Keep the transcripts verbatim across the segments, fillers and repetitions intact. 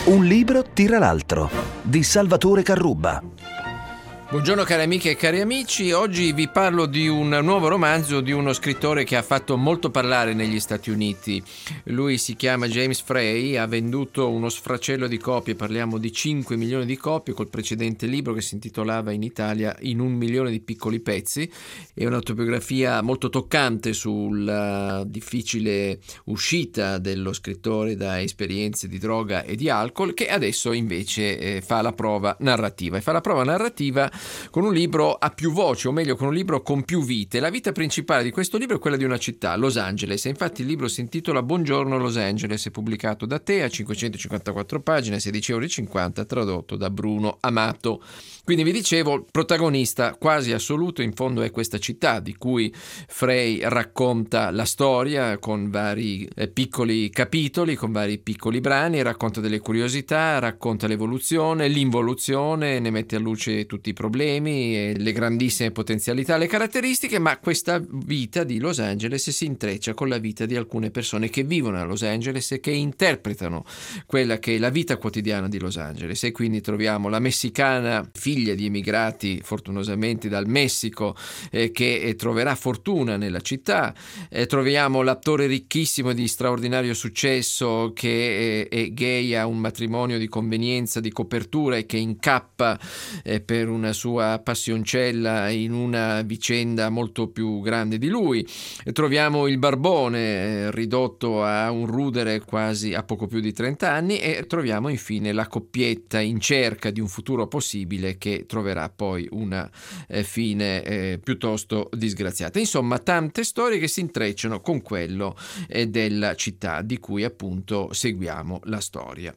Un libro tira l'altro, di Salvatore Carrubba. Buongiorno cari amiche e cari amici, oggi vi parlo di un nuovo romanzo di uno scrittore che ha fatto molto parlare negli Stati Uniti. Lui si chiama James Frey, ha venduto uno sfracello di copie, parliamo di cinque milioni di copie, col precedente libro che si intitolava in Italia In un milione di piccoli pezzi. È un'autobiografia molto toccante sulla difficile uscita dello scrittore da esperienze di droga e di alcol, che adesso invece eh, fa la prova narrativa. E fa la prova narrativa con un libro a più voci, o meglio con un libro con più vite. La vita principale di questo libro è quella di una città, Los Angeles, e infatti il libro si intitola Buongiorno Los Angeles, è pubblicato da Tea, cinquecentocinquantaquattro pagine, sedici euro e cinquanta, tradotto da Bruno Amato. Quindi vi dicevo, protagonista quasi assoluto in fondo è questa città di cui Frey racconta la storia con vari eh, piccoli capitoli, con vari piccoli brani, racconta delle curiosità, racconta l'evoluzione, l'involuzione, ne mette a luce tutti i problemi, e le grandissime potenzialità, le caratteristiche, ma questa vita di Los Angeles si intreccia con la vita di alcune persone che vivono a Los Angeles e che interpretano quella che è la vita quotidiana di Los Angeles. E quindi troviamo la messicana, figlia di emigrati fortunosamente dal Messico, eh, che eh, troverà fortuna nella città, eh, troviamo l'attore ricchissimo di straordinario successo che eh, è gay, ha un matrimonio di convenienza, di copertura, e che incappa eh, per una sua passioncella in una vicenda molto più grande di lui. E troviamo il barbone eh, ridotto a un rudere quasi a poco più di trenta anni, e troviamo infine la coppietta in cerca di un futuro possibile che troverà poi una eh, fine eh, piuttosto disgraziata. Insomma, tante storie che si intrecciano con quello eh, della città di cui appunto seguiamo la storia.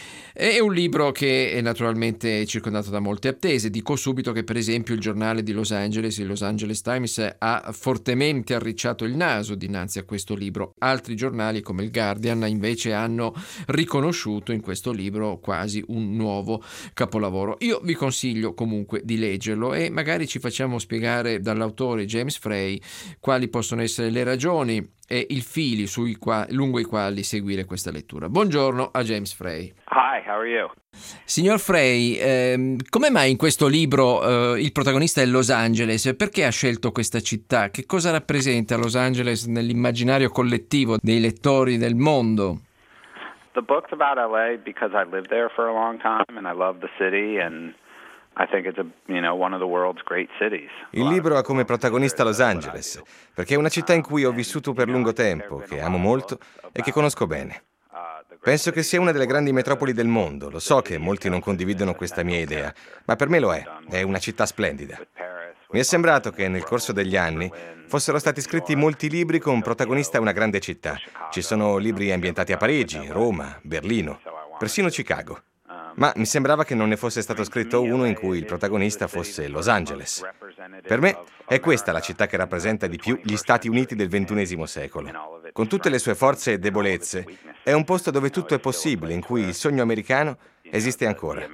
È un libro che è naturalmente circondato da molte attese. Dico subito che per esempio il giornale di Los Angeles, il Los Angeles Times, ha fortemente arricciato il naso dinanzi a questo libro. Altri giornali come il Guardian invece hanno riconosciuto in questo libro quasi un nuovo capolavoro. Io vi consiglio comunque di leggerlo e magari ci facciamo spiegare dall'autore James Frey quali possono essere le ragioni e i fili sui qua- lungo i quali seguire questa lettura. Buongiorno a James Frey. Hi, how are you? Signor Frey, ehm, come mai in questo libro eh, il protagonista è Los Angeles? Perché ha scelto questa città? Che cosa rappresenta Los Angeles nell'immaginario collettivo dei lettori del mondo? The book's about L A because I lived there for a long time and I love the city and I think it's a, you know, one of the world's great cities. Il libro ha come protagonista Los Angeles, perché è una città in cui ho vissuto per lungo tempo, che amo molto e che conosco bene. Penso che sia una delle grandi metropoli del mondo. Lo so che molti non condividono questa mia idea, ma per me lo è. È una città splendida. Mi è sembrato che nel corso degli anni fossero stati scritti molti libri con protagonista una grande città. Ci sono libri ambientati a Parigi, Roma, Berlino, persino Chicago. Ma mi sembrava che non ne fosse stato scritto uno in cui il protagonista fosse Los Angeles. Per me è questa la città che rappresenta di più gli Stati Uniti del ventunesimo secolo. Con tutte le sue forze e debolezze, è un posto dove tutto è possibile, in cui il sogno americano esiste ancora.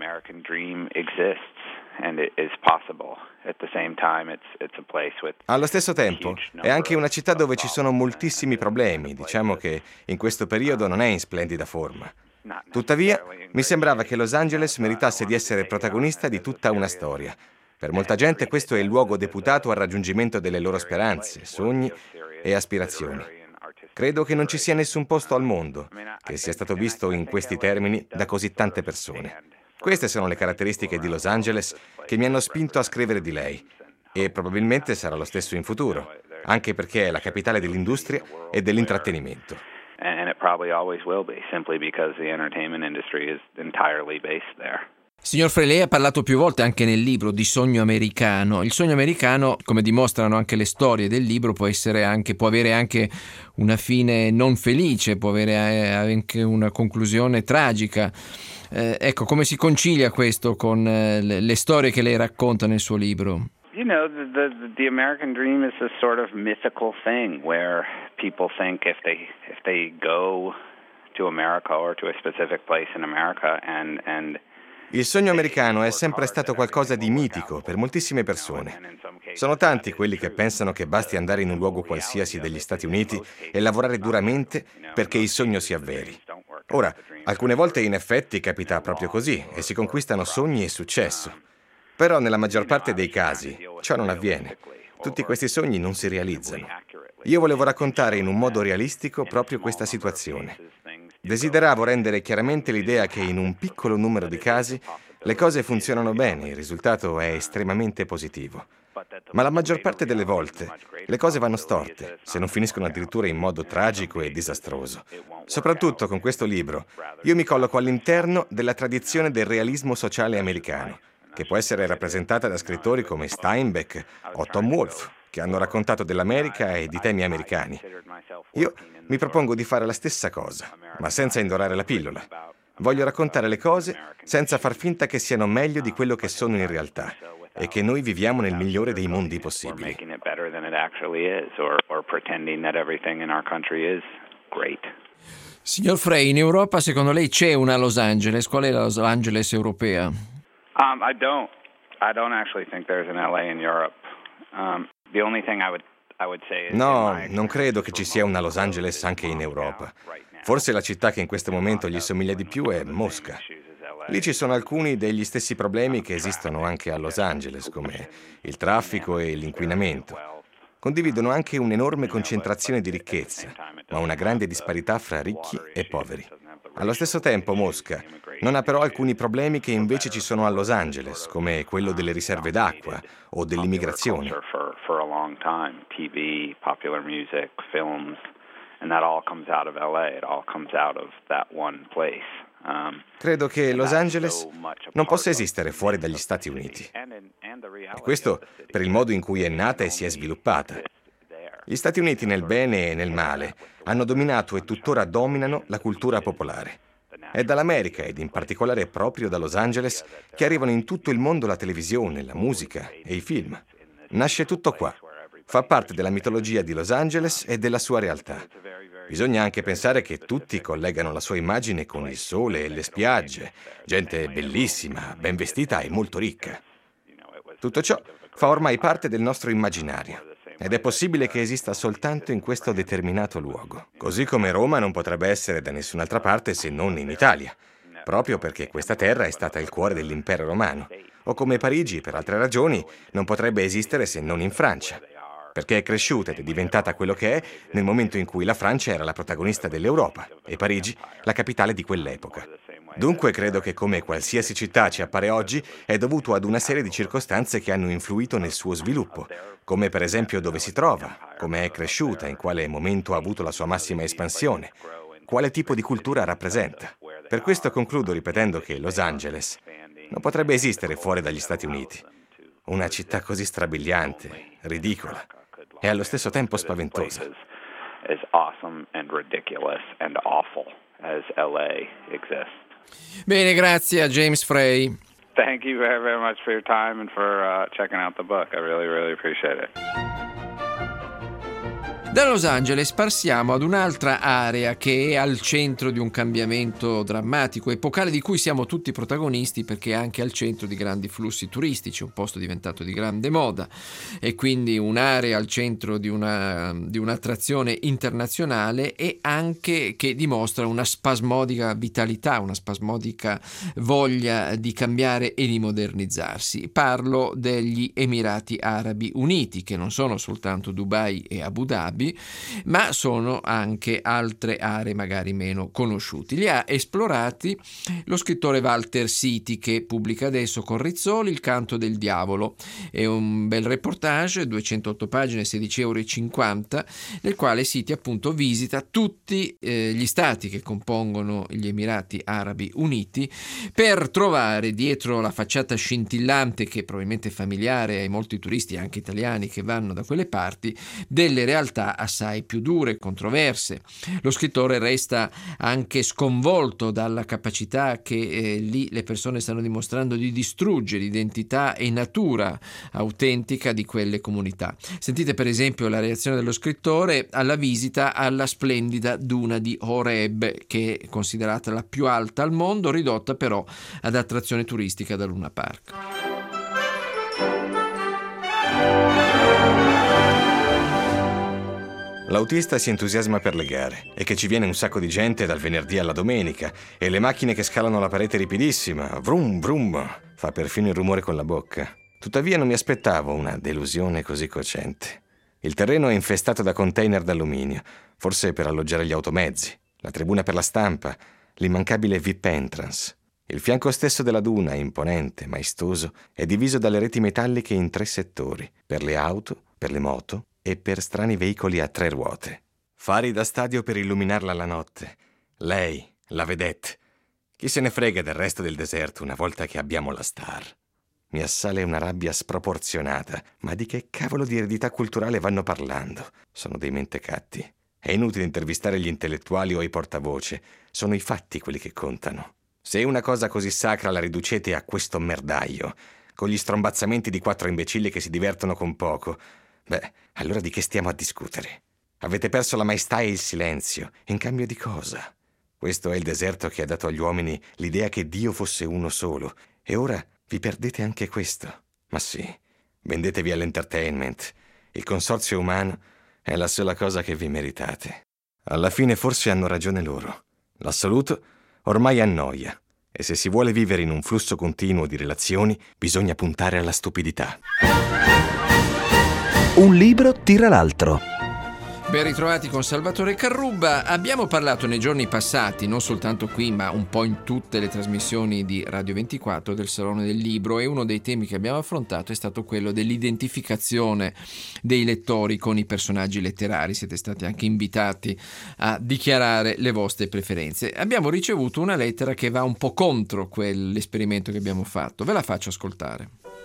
Allo stesso tempo, è anche una città dove ci sono moltissimi problemi. Diciamo che in questo periodo non è in splendida forma. Tuttavia, mi sembrava che Los Angeles meritasse di essere protagonista di tutta una storia. Per molta gente questo è il luogo deputato al raggiungimento delle loro speranze, sogni e aspirazioni. Credo che non ci sia nessun posto al mondo che sia stato visto in questi termini da così tante persone. Queste sono le caratteristiche di Los Angeles che mi hanno spinto a scrivere di lei, e probabilmente sarà lo stesso in futuro, anche perché è la capitale dell'industria e dell'intrattenimento. And it probably always will be, simply because the entertainment industry is entirely based there. Signor Frey, lei ha parlato più volte anche nel libro di sogno americano. Il sogno americano, come dimostrano anche le storie del libro, può essere anche, può avere anche una fine non felice, può avere anche una conclusione tragica. Eh, ecco, come si concilia questo con eh, le storie che lei racconta nel suo libro? You know, the, the the American dream is this sort of mythical thing where people think if they if they go to America or to a specific place in America and and Il sogno americano è sempre stato qualcosa di mitico per moltissime persone. Sono tanti quelli che pensano che basti andare in un luogo qualsiasi degli Stati Uniti e lavorare duramente perché il sogno si avveri. Ora, alcune volte in effetti capita proprio così e si conquistano sogni e successo. Però nella maggior parte dei casi ciò non avviene. Tutti questi sogni non si realizzano. Io volevo raccontare in un modo realistico proprio questa situazione. Desideravo rendere chiaramente l'idea che in un piccolo numero di casi le cose funzionano bene, il risultato è estremamente positivo. Ma la maggior parte delle volte le cose vanno storte, se non finiscono addirittura in modo tragico e disastroso. Soprattutto con questo libro, io mi colloco all'interno della tradizione del realismo sociale americano, che può essere rappresentata da scrittori come Steinbeck o Tom Wolfe, che hanno raccontato dell'America e di temi americani. Io mi propongo di fare la stessa cosa, ma senza indorare la pillola. Voglio raccontare le cose senza far finta che siano meglio di quello che sono in realtà e che noi viviamo nel migliore dei mondi possibili. Signor Frey, in Europa secondo lei c'è una Los Angeles? Qual è la Los Angeles europea? Um, I don't. I don't actually think there's an L A in Europe. Um, the only thing I would I would say is No, non credo che ci sia una Los Angeles anche in Europa. Forse la città che in questo momento gli somiglia di più è Mosca. Lì ci sono alcuni degli stessi problemi che esistono anche a Los Angeles, come il traffico e l'inquinamento. Condividono anche un'enorme concentrazione di ricchezza, ma una grande disparità fra ricchi e poveri. Allo stesso tempo Mosca non ha però alcuni problemi che invece ci sono a Los Angeles, come quello delle riserve d'acqua o dell'immigrazione. Credo che Los Angeles non possa esistere fuori dagli Stati Uniti. E questo per il modo in cui è nata e si è sviluppata. Gli Stati Uniti nel bene e nel male hanno dominato e tuttora dominano la cultura popolare. È dall'America ed in particolare proprio da Los Angeles che arrivano in tutto il mondo la televisione, la musica e i film. Nasce tutto qua. Fa parte della mitologia di Los Angeles e della sua realtà. Bisogna anche pensare che tutti collegano la sua immagine con il sole e le spiagge, gente bellissima, ben vestita e molto ricca. Tutto ciò fa ormai parte del nostro immaginario ed è possibile che esista soltanto in questo determinato luogo. Così come Roma non potrebbe essere da nessun'altra parte se non in Italia, proprio perché questa terra è stata il cuore dell'impero romano, o come Parigi, per altre ragioni, non potrebbe esistere se non in Francia, perché è cresciuta ed è diventata quello che è nel momento in cui la Francia era la protagonista dell'Europa e Parigi la capitale di quell'epoca. Dunque credo che come qualsiasi città ci appare oggi è dovuto ad una serie di circostanze che hanno influito nel suo sviluppo, come per esempio dove si trova, come è cresciuta, in quale momento ha avuto la sua massima espansione, quale tipo di cultura rappresenta. Per questo concludo ripetendo che Los Angeles non potrebbe esistere fuori dagli Stati Uniti. Una città così strabiliante, ridicola e allo stesso tempo spaventosa. As awesome and ridiculous and awful as L A exists. Bene, grazie a James Frey. Thank you very, very much for your time and for uh, checking out the book. I really, really appreciate it. Da Los Angeles passiamo ad un'altra area che è al centro di un cambiamento drammatico, epocale, di cui siamo tutti protagonisti, perché è anche al centro di grandi flussi turistici, un posto diventato di grande moda e quindi un'area al centro di, una, di un'attrazione internazionale e anche che dimostra una spasmodica vitalità, una spasmodica voglia di cambiare e di modernizzarsi. Parlo degli Emirati Arabi Uniti, che non sono soltanto Dubai e Abu Dhabi, ma sono anche altre aree magari meno conosciute. Li ha esplorati lo scrittore Walter Siti, che pubblica adesso con Rizzoli Il canto del diavolo. È un bel reportage, duecentootto pagine, sedici euro e cinquanta, nel quale Siti appunto visita tutti eh, gli stati che compongono gli Emirati Arabi Uniti per trovare dietro la facciata scintillante, che probabilmente è familiare ai molti turisti anche italiani che vanno da quelle parti, delle realtà assai più dure, controverse. Lo scrittore resta anche sconvolto dalla capacità che eh, lì le persone stanno dimostrando di distruggere l'identità e natura autentica di quelle comunità. Sentite per esempio la reazione dello scrittore alla visita alla splendida duna di Horeb, che è considerata la più alta al mondo, ridotta però ad attrazione turistica da Luna Park. L'autista si entusiasma per le gare e che ci viene un sacco di gente dal venerdì alla domenica e le macchine che scalano la parete ripidissima, vrum vrum, fa perfino il rumore con la bocca. Tuttavia non mi aspettavo una delusione così cocente. Il terreno è infestato da container d'alluminio, forse per alloggiare gli automezzi, la tribuna per la stampa, l'immancabile V I P entrance. Il fianco stesso della duna, imponente, maestoso, è diviso dalle reti metalliche in tre settori, per le auto, per le moto e per strani veicoli a tre ruote. Fari da stadio per illuminarla la notte. Lei, la vedette. Chi se ne frega del resto del deserto una volta che abbiamo la star? Mi assale una rabbia sproporzionata. Ma di che cavolo di eredità culturale vanno parlando? Sono dei mentecatti. È inutile intervistare gli intellettuali o i portavoce. Sono i fatti quelli che contano. Se una cosa così sacra la riducete a questo merdaio, con gli strombazzamenti di quattro imbecilli che si divertono con poco, beh, allora di che stiamo a discutere? Avete perso la maestà e il silenzio. In cambio di cosa? Questo è il deserto che ha dato agli uomini l'idea che Dio fosse uno solo. E ora vi perdete anche questo. Ma sì, vendetevi all'entertainment. Il consorzio umano è la sola cosa che vi meritate. Alla fine forse hanno ragione loro. L'assoluto ormai annoia. E se si vuole vivere in un flusso continuo di relazioni, bisogna puntare alla stupidità. Un libro tira l'altro. Ben ritrovati con Salvatore Carrubba. Abbiamo parlato nei giorni passati, non soltanto qui ma un po' in tutte le trasmissioni di Radio ventiquattro, del Salone del Libro, e uno dei temi che abbiamo affrontato è stato quello dell'identificazione dei lettori con i personaggi letterari. Siete stati anche invitati a dichiarare le vostre preferenze. Abbiamo ricevuto una lettera che va un po' contro quell'esperimento che abbiamo fatto. Ve la faccio ascoltare.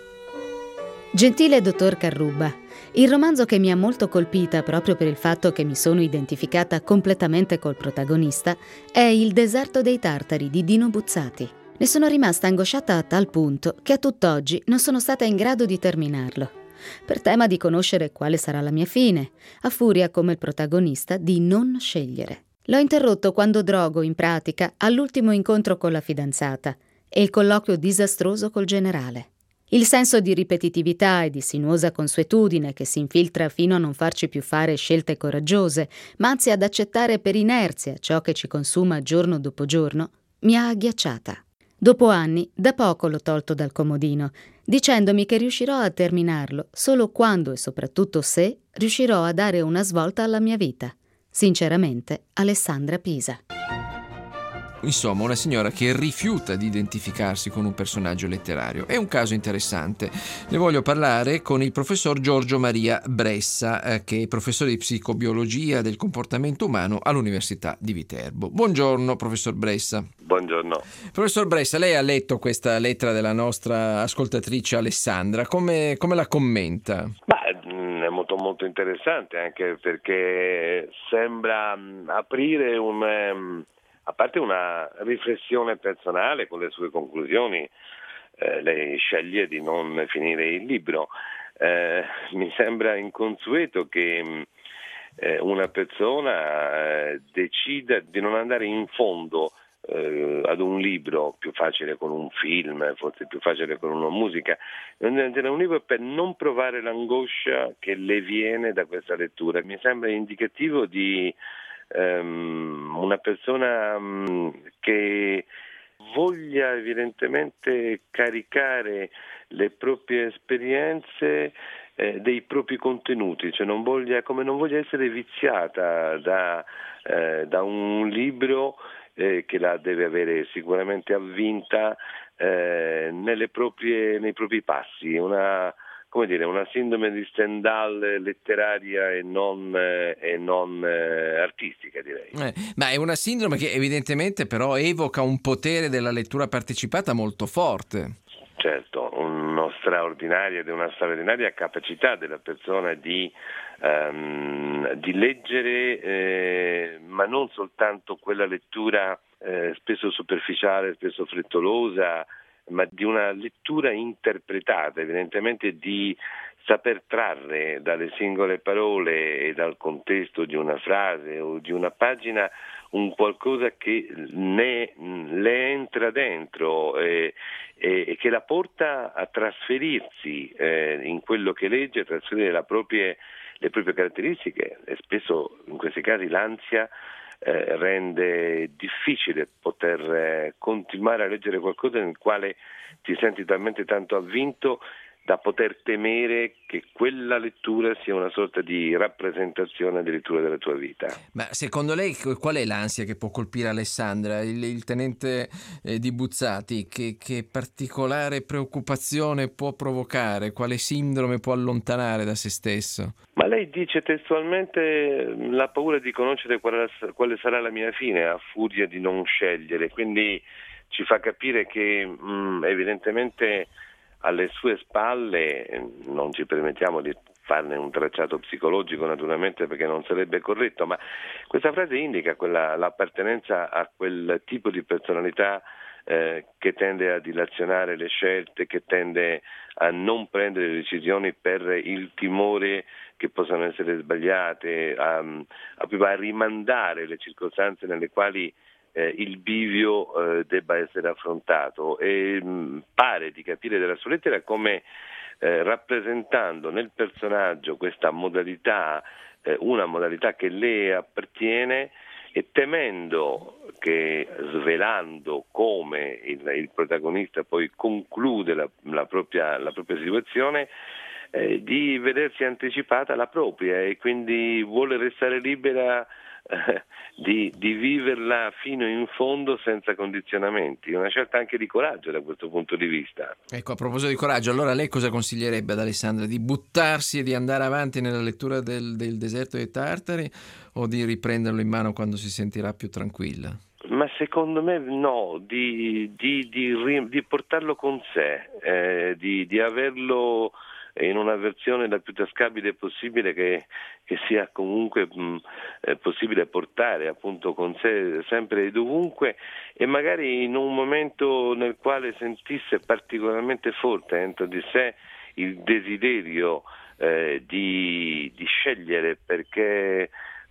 Gentile dottor Carrubba, il romanzo che mi ha molto colpita proprio per il fatto che mi sono identificata completamente col protagonista è Il deserto dei tartari di Dino Buzzati. Ne sono rimasta angosciata a tal punto che a tutt'oggi non sono stata in grado di terminarlo, per tema di conoscere quale sarà la mia fine, a furia come il protagonista di non scegliere. L'ho interrotto quando Drogo, in pratica, ha l'ultimo incontro con la fidanzata e il colloquio disastroso col generale. Il senso di ripetitività e di sinuosa consuetudine che si infiltra fino a non farci più fare scelte coraggiose, ma anzi ad accettare per inerzia ciò che ci consuma giorno dopo giorno, mi ha agghiacciata. Dopo anni, da poco l'ho tolto dal comodino, dicendomi che riuscirò a terminarlo solo quando e soprattutto se riuscirò a dare una svolta alla mia vita. Sinceramente, Alessandra Pisa. Insomma, una signora che rifiuta di identificarsi con un personaggio letterario. È un caso interessante. Ne voglio parlare con il professor Giorgio Maria Bressa, eh, che è professore di psicobiologia del comportamento umano all'Università di Viterbo. Buongiorno, professor Bressa. Buongiorno. Professor Bressa, lei ha letto questa lettera della nostra ascoltatrice Alessandra. Come, come la commenta? Beh, è molto molto interessante, anche perché sembra um, aprire un... Um, a parte una riflessione personale con le sue conclusioni, eh, lei sceglie di non finire il libro. Eh, mi sembra inconsueto che eh, una persona eh, decida di non andare in fondo eh, ad un libro, più facile con un film, forse più facile con una musica, non andare a un libro per non provare l'angoscia che le viene da questa lettura. Mi sembra indicativo di Um, una persona um, che voglia evidentemente caricare le proprie esperienze eh, dei propri contenuti, cioè non voglia, come non voglia essere viziata da, eh, da un libro eh, che la deve avere sicuramente avvinta eh, nelle proprie, nei propri passi, una come dire, una sindrome di Stendhal letteraria e non, eh, e non eh, artistica, direi. Eh, ma è una sindrome che evidentemente però evoca un potere della lettura partecipata molto forte. Certo, uno straordinaria, una straordinaria capacità della persona di, um, di leggere, eh, ma non soltanto quella lettura eh, spesso superficiale, spesso frettolosa, ma di una lettura interpretata, evidentemente di saper trarre dalle singole parole e dal contesto di una frase o di una pagina un qualcosa che ne, le entra dentro e, e, e che la porta a trasferirsi eh, in quello che legge, a trasferire la proprie, le proprie caratteristiche, e spesso in questi casi l'ansia eh, rende difficile poter eh, continuare a leggere qualcosa nel quale ti senti talmente tanto avvinto da poter temere che quella lettura sia una sorta di rappresentazione addirittura della tua vita. Ma secondo lei qual è l'ansia che può colpire Alessandra, il, il tenente eh, di Buzzati? Che, che particolare preoccupazione può provocare? Quale sindrome può allontanare da se stesso? Ma lei dice testualmente la paura di conoscere quale, quale sarà la mia fine a furia di non scegliere, quindi ci fa capire che mh, evidentemente alle sue spalle, non ci permettiamo di farne un tracciato psicologico naturalmente perché non sarebbe corretto, ma questa frase indica quella, l'appartenenza a quel tipo di personalità eh, che tende a dilazionare le scelte, che tende a non prendere decisioni per il timore che possano essere sbagliate, a, a, a rimandare le circostanze nelle quali Eh, il bivio eh, debba essere affrontato, e mh, pare di capire dalla sua lettera come eh, rappresentando nel personaggio questa modalità, eh, una modalità che le appartiene, e temendo che, svelando come il, il protagonista poi conclude la, la, propria, la propria situazione, eh, di vedersi anticipata la propria, e quindi vuole restare libera eh, di, di viverla fino in fondo senza condizionamenti. Una scelta anche di coraggio da questo punto di vista. Ecco, a proposito di coraggio, allora lei cosa consiglierebbe ad Alessandra? Di buttarsi e di andare avanti nella lettura del, del Deserto dei Tartari, o di riprenderlo in mano quando si sentirà più tranquilla? Ma secondo me no, di, di, di, di portarlo con sé, eh, di, di averlo in una versione la più tascabile possibile, che, che sia comunque mh, eh, possibile portare appunto con sé sempre e dovunque, e magari in un momento nel quale sentisse particolarmente forte dentro di sé il desiderio eh, di, di scegliere, perché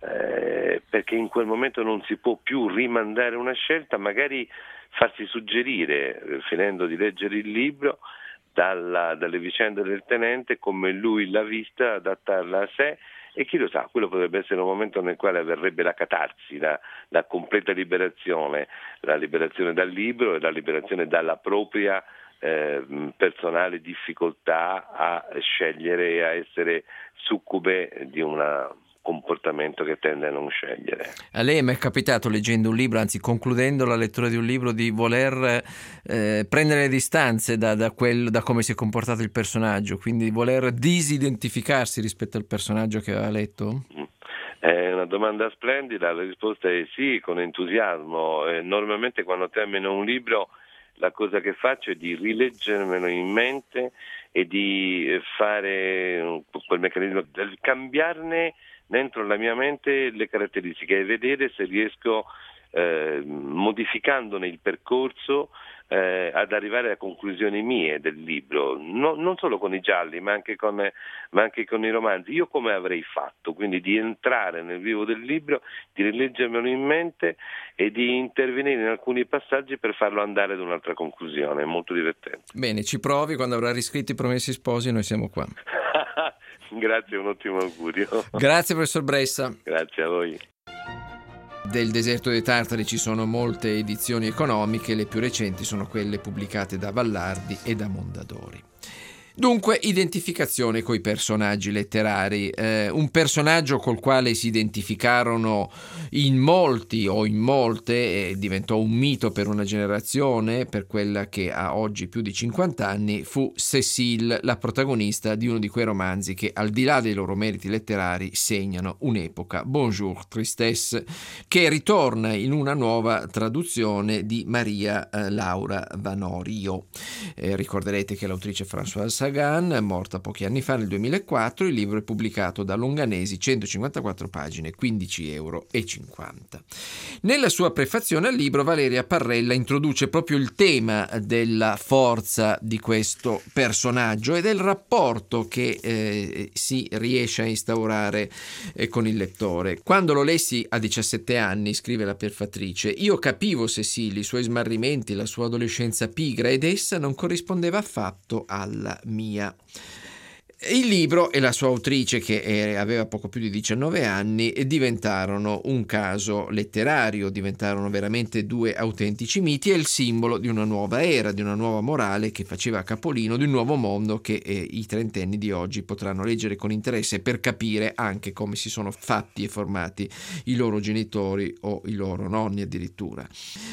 eh, perché in quel momento non si può più rimandare una scelta, magari farsi suggerire, eh, finendo di leggere il libro, Dalla, dalle vicende del tenente, come lui l'ha vista, adattarla a sé, e chi lo sa, quello potrebbe essere un momento nel quale avverrebbe la catarsi, la, la completa liberazione, la liberazione dal libro e la liberazione dalla propria eh, personale difficoltà a scegliere e a essere succube di una comportamento che tende a non scegliere. A lei è mai capitato, leggendo un libro, anzi concludendo la lettura di un libro, di voler eh, prendere le distanze da, da, quel, da come si è comportato il personaggio, quindi voler disidentificarsi rispetto al personaggio che aveva letto? È una domanda splendida, la risposta è sì, con entusiasmo. Eh, normalmente quando termino un libro la cosa che faccio è di rileggermelo in mente e di fare quel meccanismo, di cambiarne dentro la mia mente le caratteristiche e vedere se riesco, eh, modificandone il percorso, eh, ad arrivare a conclusioni mie del libro, no, non solo con i gialli ma anche con, ma anche con i romanzi. Io come avrei fatto, quindi di entrare nel vivo del libro, di rileggermelo in mente e di intervenire in alcuni passaggi per farlo andare ad un'altra conclusione. È molto divertente. Bene, ci provi, quando avrà riscritto I Promessi Sposi noi siamo qua. Grazie, un ottimo augurio. Grazie professor Bressa. Grazie a voi. Del Deserto dei Tartari ci sono molte edizioni economiche, le più recenti sono quelle pubblicate da Vallardi e da Mondadori. Dunque, identificazione coi personaggi letterari, eh, un personaggio col quale si identificarono in molti o in molte, e diventò un mito per una generazione, per quella che ha oggi più di cinquanta anni, fu Cécile, la protagonista di uno di quei romanzi che, al di là dei loro meriti letterari, segnano un'epoca. Bonjour Tristesse, che ritorna in una nuova traduzione di Maria eh, Laura Vanorio. Eh, ricorderete che l'autrice Françoise Sagan, morta pochi anni fa nel duemilaquattro. Il libro è pubblicato da Longanesi, centocinquantaquattro pagine, quindici euro e cinquanta. Nella sua prefazione al libro Valeria Parrella introduce proprio il tema della forza di questo personaggio e del rapporto che eh, si riesce a instaurare eh, con il lettore. Quando lo lessi a diciassette anni, scrive la prefatrice, io capivo Cécile, i suoi smarrimenti, la sua adolescenza pigra, ed essa non corrispondeva affatto alla mia. Il libro e la sua autrice, che aveva poco più di diciannove anni, diventarono un caso letterario, diventarono veramente due autentici miti e il simbolo di una nuova era, di una nuova morale che faceva capolino, di un nuovo mondo che eh, i trentenni di oggi potranno leggere con interesse per capire anche come si sono fatti e formati i loro genitori o i loro nonni addirittura.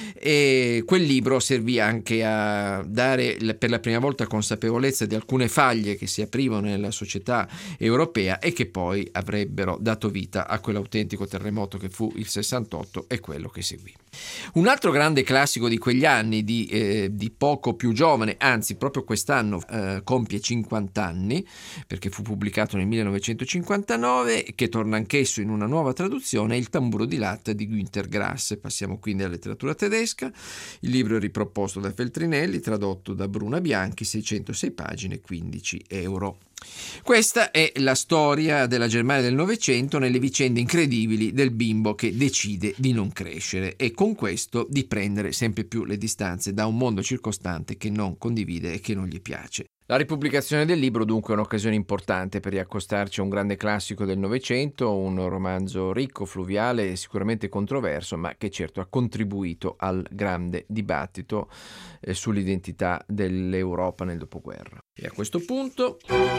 E quel libro servì anche a dare per la prima volta consapevolezza di alcune faglie che si aprivano nella società europea e che poi avrebbero dato vita a quell'autentico terremoto che fu il sessantotto e quello che seguì. Un altro grande classico di quegli anni, di, eh, di poco più giovane, anzi proprio quest'anno eh, compie cinquanta anni, perché fu pubblicato nel millenovecentocinquantanove, che torna anch'esso in una nuova traduzione, è Il tamburo di latta di Günter Grass. Passiamo quindi alla letteratura tedesca. Il libro è riproposto da Feltrinelli, tradotto da Bruna Bianchi, seicentosei pagine, quindici euro. Questa è la storia della Germania del Novecento nelle vicende incredibili del bimbo che decide di non crescere e con questo di prendere sempre più le distanze da un mondo circostante che non condivide e che non gli piace. La ripubblicazione del libro dunque è un'occasione importante per riaccostarci a un grande classico del Novecento, un romanzo ricco, fluviale e sicuramente controverso, ma che certo ha contribuito al grande dibattito eh, sull'identità dell'Europa nel dopoguerra. E a questo punto...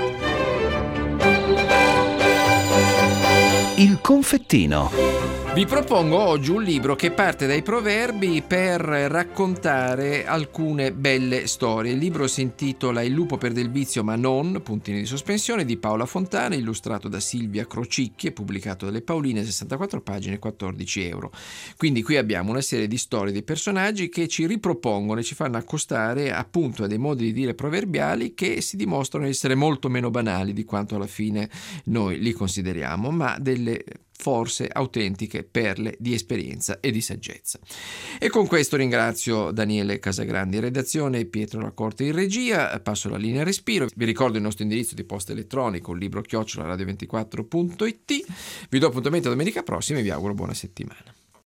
Il confettino. Vi propongo oggi un libro che parte dai proverbi per raccontare alcune belle storie. Il libro si intitola Il lupo perde il vizio ma non, puntini di sospensione, di Paola Fontana, illustrato da Silvia Crocicchi e pubblicato dalle Pauline, sessantaquattro pagine, quattordici euro. Quindi qui abbiamo una serie di storie dei personaggi che ci ripropongono e ci fanno accostare appunto a dei modi di dire proverbiali che si dimostrano essere molto meno banali di quanto alla fine noi li consideriamo, ma delle forse autentiche perle di esperienza e di saggezza. E con questo ringrazio Daniele Casagrandi in redazione e Pietro Lacorte in regia. Passo la linea respiro. Vi ricordo il nostro indirizzo di posta elettronico, un libro chiocciola radio ventiquattro punto it. Vi do appuntamento domenica prossima e vi auguro buona settimana.